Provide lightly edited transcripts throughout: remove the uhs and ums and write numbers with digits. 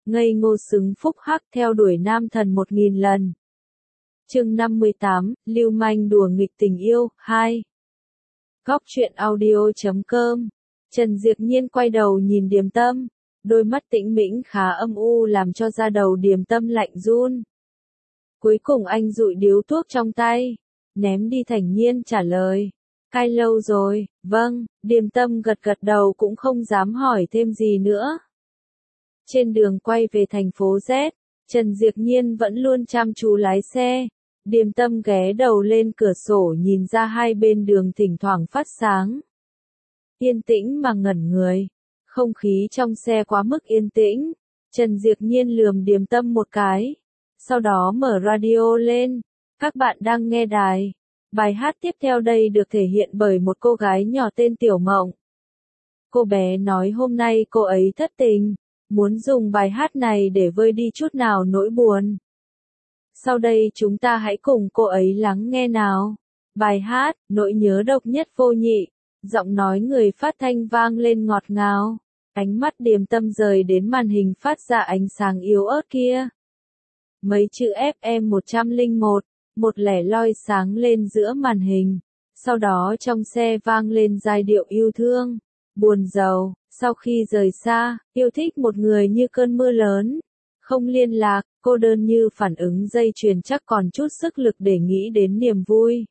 ngây ngô xứng phúc hắc theo đuổi nam thần 1000 lần. Chương 58, lưu manh đùa nghịch tình yêu, 2. Góc truyện audio.com. Trần Diệp Nhiên quay đầu nhìn Điềm Tâm, đôi mắt tĩnh mĩnh khá âm u làm cho da đầu Điềm Tâm lạnh run. Cuối cùng anh dụi điếu thuốc trong tay, ném đi thản nhiên trả lời. Cai lâu rồi, vâng, Điềm Tâm gật gật đầu cũng không dám hỏi thêm gì nữa. Trên đường quay về thành phố Z, Trần Diệp Nhiên vẫn luôn chăm chú lái xe. Điềm Tâm ghé đầu lên cửa sổ nhìn ra hai bên đường thỉnh thoảng phát sáng. Yên tĩnh mà ngẩn người, không khí trong xe quá mức yên tĩnh. Trần Diệp Nhiên lườm Điềm Tâm một cái, sau đó mở radio lên. Các bạn đang nghe đài. Bài hát tiếp theo đây được thể hiện bởi một cô gái nhỏ tên Tiểu Mộng. Cô bé nói hôm nay cô ấy thất tình, muốn dùng bài hát này để vơi đi chút nào nỗi buồn. Sau đây chúng ta hãy cùng cô ấy lắng nghe nào. Bài hát, nỗi nhớ độc nhất vô nhị, giọng nói người phát thanh vang lên ngọt ngào. Ánh mắt Điềm Tâm rời đến màn hình phát ra ánh sáng yếu ớt kia. Mấy chữ FM 101, một lẻ loi sáng lên giữa màn hình. Sau đó trong xe vang lên giai điệu yêu thương, buồn rầu. Sau khi rời xa, yêu thích một người như cơn mưa lớn. Không liên lạc, cô đơn như phản ứng dây chuyền chắc còn chút sức lực để nghĩ đến niềm vui.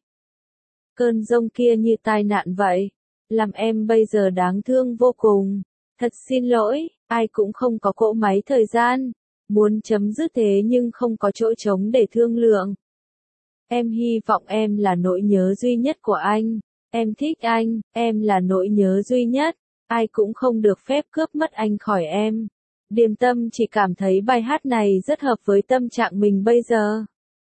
Cơn giông kia như tai nạn vậy, làm em bây giờ đáng thương vô cùng. Thật xin lỗi, ai cũng không có cỗ máy thời gian. Muốn chấm dứt thế nhưng không có chỗ trống để thương lượng. Em hy vọng em là nỗi nhớ duy nhất của anh. Em thích anh, em là nỗi nhớ duy nhất. Ai cũng không được phép cướp mất anh khỏi em. Điềm Tâm chỉ cảm thấy bài hát này rất hợp với tâm trạng mình bây giờ.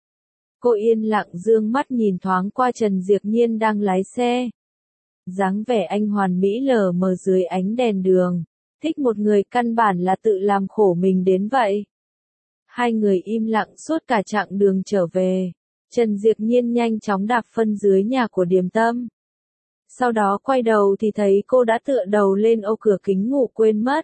Cô yên lặng dương mắt nhìn thoáng qua Trần Diệp Nhiên đang lái xe. Dáng vẻ anh hoàn mỹ lờ mờ dưới ánh đèn đường. Thích một người căn bản là tự làm khổ mình đến vậy. Hai người im lặng suốt cả chặng đường trở về. Trần Diệp Nhiên nhanh chóng đạp phân dưới nhà của Điềm Tâm. Sau đó quay đầu thì thấy cô đã tựa đầu lên ô cửa kính ngủ quên mất.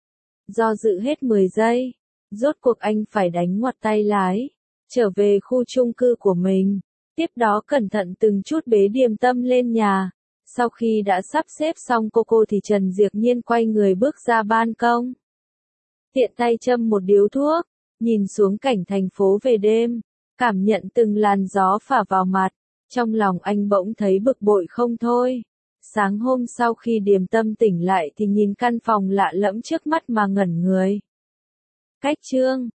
Do dự hết 10 giây, rốt cuộc anh phải đánh ngoặt tay lái, trở về khu chung cư của mình. Tiếp đó cẩn thận từng chút bế Điềm Tâm lên nhà. Sau khi đã sắp xếp xong cô thì Trần Diệp Nhiên quay người bước ra ban công. Tiện tay châm một điếu thuốc, nhìn xuống cảnh thành phố về đêm, cảm nhận từng làn gió phả vào mặt. Trong lòng anh bỗng thấy bực bội không thôi. Sáng hôm sau khi Điềm Tâm tỉnh lại thì nhìn căn phòng lạ lẫm trước mắt mà ngẩn người. Cách chương